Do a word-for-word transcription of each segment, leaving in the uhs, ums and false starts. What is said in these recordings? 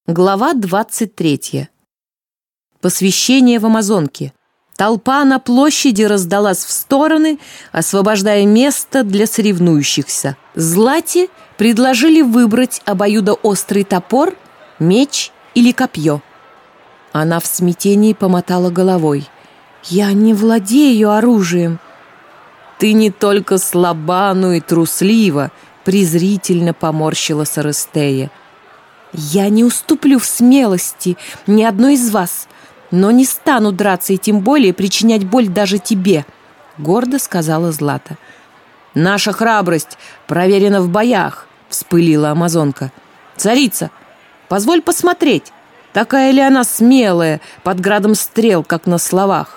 Глава двадцать третья. Посвящение в Амазонке. Толпа на площади раздалась в стороны, освобождая место для соревнующихся. Злате предложили выбрать обоюдоострый топор, меч или копье. Она в смятении помотала головой. «Я не владею оружием». «Ты не только слаба, но и труслива», презрительно поморщилась Орестея. «Я не уступлю в смелости ни одной из вас, но не стану драться и тем более причинять боль даже тебе», — гордо сказала Злата. «Наша храбрость проверена в боях», — вспылила амазонка. «Царица, позволь посмотреть, такая ли она смелая под градом стрел, как на словах».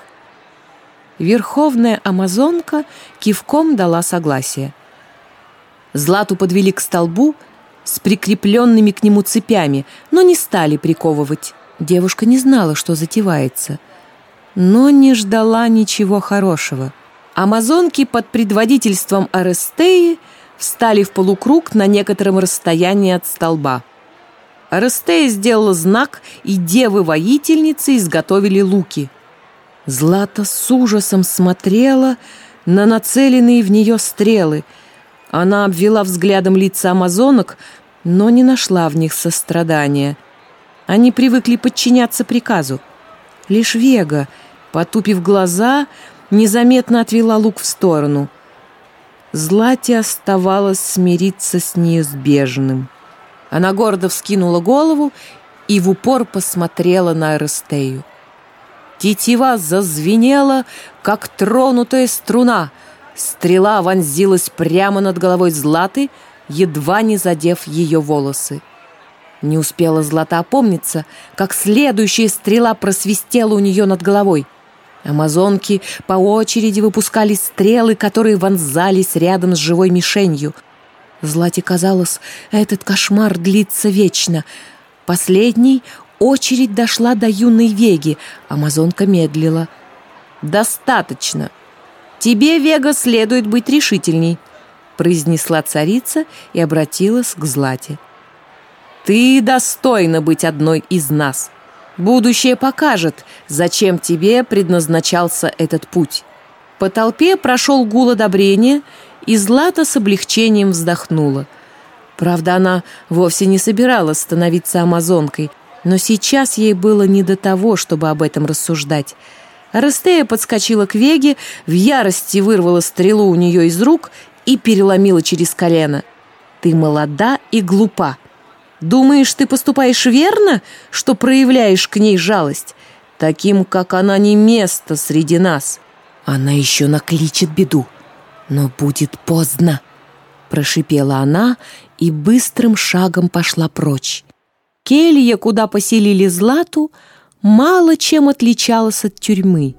Верховная амазонка кивком дала согласие. Злату подвели к столбу с прикрепленными к нему цепями, но не стали приковывать. Девушка не знала, что затевается, но не ждала ничего хорошего. Амазонки под предводительством Орестеи встали в полукруг на некотором расстоянии от столба. Орестея сделала знак, и девы-воительницы изготовили луки. Злата с ужасом смотрела на нацеленные в нее стрелы. Она обвела взглядом лица амазонок, но не нашла в них сострадания. Они привыкли подчиняться приказу. Лишь Вега, потупив глаза, незаметно отвела лук в сторону. Злате оставалось смириться с неизбежным. Она гордо вскинула голову и в упор посмотрела на Орестею. Тетива зазвенела, как тронутая струна. Стрела вонзилась прямо над головой Златы, едва не задев ее волосы. Не успела Злата опомниться, как следующая стрела просвистела у нее над головой. Амазонки по очереди выпускали стрелы, которые вонзались рядом с живой мишенью. Злате казалось, этот кошмар длится вечно. Последней очередь дошла до юной Веги. Амазонка медлила. «Достаточно. Тебе, Вега, следует быть решительней», — произнесла царица и обратилась к Злате. «Ты достойна быть одной из нас. Будущее покажет, зачем тебе предназначался этот путь». По толпе прошел гул одобрения, и Злата с облегчением вздохнула. Правда, она вовсе не собиралась становиться амазонкой, но сейчас ей было не до того, чтобы об этом рассуждать. Орестея подскочила к Веге, в ярости вырвала стрелу у нее из рук и переломила через колено. «Ты молода и глупа. Думаешь, ты поступаешь верно, что проявляешь к ней жалость? Таким, как она, не место среди нас. Она еще накличет беду, но будет поздно», — прошипела она и быстрым шагом пошла прочь. Келья, куда поселили Злату, мало чем отличалась от тюрьмы.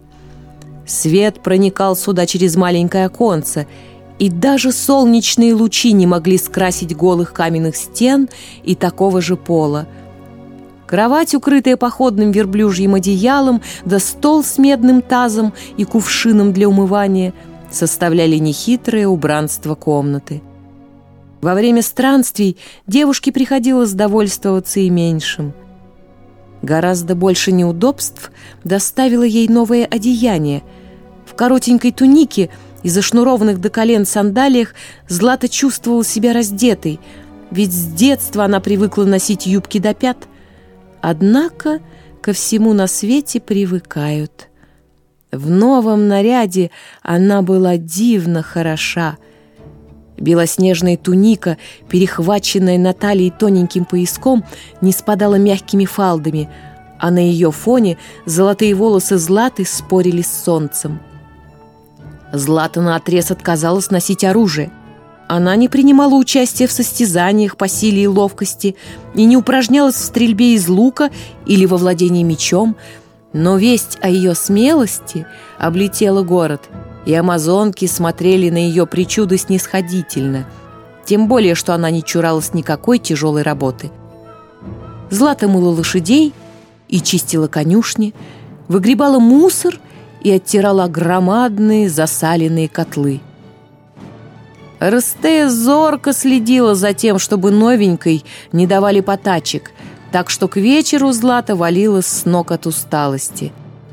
Свет проникал сюда через маленькое оконце, и даже солнечные лучи не могли скрасить голых каменных стен и такого же пола. Кровать, укрытая походным верблюжьим одеялом, да стол с медным тазом и кувшином для умывания составляли нехитрое убранство комнаты. Во время странствий девушке приходилось довольствоваться и меньшим. Гораздо больше неудобств доставило ей новое одеяние. В коротенькой тунике и зашнурованных до колен сандалиях Злата чувствовала себя раздетой, ведь с детства она привыкла носить юбки до пят. Однако ко всему на свете привыкают. В новом наряде она была дивно хороша. Белоснежная туника, перехваченная на талии тоненьким пояском, не спадала мягкими фалдами, а на ее фоне золотые волосы Златы спорили с солнцем. Злата наотрез отказалась носить оружие. Она не принимала участия в состязаниях по силе и ловкости и не упражнялась в стрельбе из лука или во владении мечом, но весть о ее смелости облетела город, и амазонки смотрели на ее причуды снисходительно, тем более, что она не чуралась никакой тяжелой работы. Злата мыла лошадей и чистила конюшни, выгребала мусор и оттирала громадные засаленные котлы. Орестея зорко следила за тем, чтобы новенькой не давали потачек, так что к вечеру Злата валилась с ног от усталости.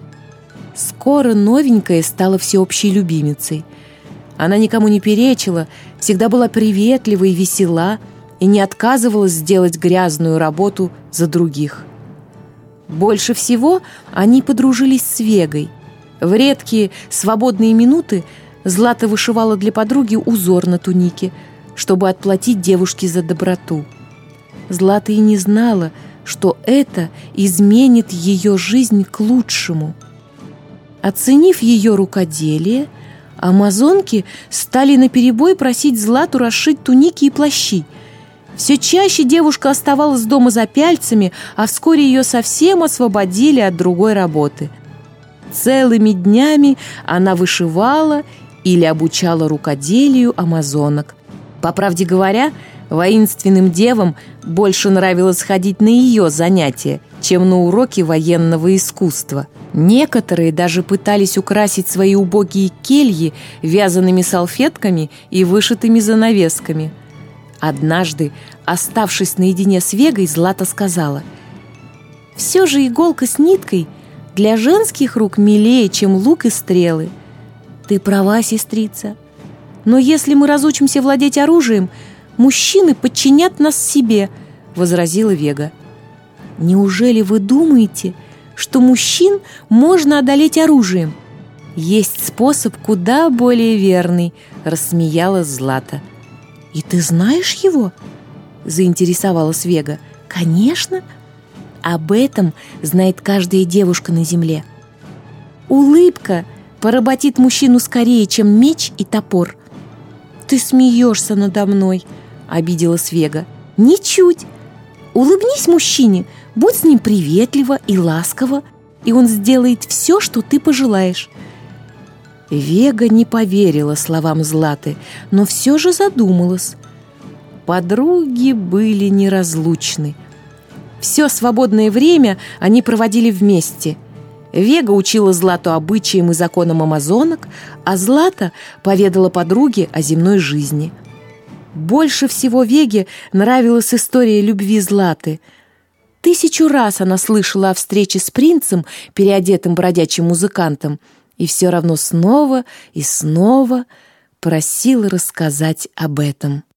Скоро новенькая стала всеобщей любимицей. Она никому не перечила, всегда была приветлива и весела и не отказывалась сделать грязную работу за других. Больше всего они подружились с Вегой. В редкие свободные минуты Злата вышивала для подруги узор на тунике, чтобы отплатить девушке за доброту. Злата и не знала, что это изменит ее жизнь к лучшему. Оценив ее рукоделие, амазонки стали наперебой просить Злату расшить туники и плащи. Все чаще девушка оставалась дома за пяльцами, а вскоре ее совсем освободили от другой работы. Целыми днями она вышивала или обучала рукоделию амазонок. По правде говоря, воинственным девам больше нравилось ходить на ее занятия, чем на уроки военного искусства. Некоторые даже пытались украсить свои убогие кельи вязаными салфетками и вышитыми занавесками. Однажды, оставшись наедине с Вегой, Злата сказала: «Все же иголка с ниткой для женских рук милее, чем лук и стрелы. Ты права, сестрица. Но если мы разучимся владеть оружием, мужчины подчинят нас себе», — возразила Вега. «Неужели вы думаете, что мужчин можно одолеть оружием? Есть способ куда более верный», — рассмеялась Злата. «И ты знаешь его?» — заинтересовалась Вега. «Конечно. Об этом знает каждая девушка на земле. Улыбка поработит мужчину скорее, чем меч и топор». «Ты смеешься надо мной», — обиделась Вега. «Ничуть. Улыбнись мужчине, будь с ним приветлива и ласкова, и он сделает все, что ты пожелаешь». Вега не поверила словам Златы, но все же задумалась. Подруги были неразлучны. Все свободное время они проводили вместе. Вега учила Злату обычаям и законам амазонок, а Злата поведала подруге о земной жизни. Больше всего Веге нравилась история любви Златы. Тысячу раз она слышала о встрече с принцем, переодетым бродячим музыкантом, и все равно снова и снова просила рассказать об этом.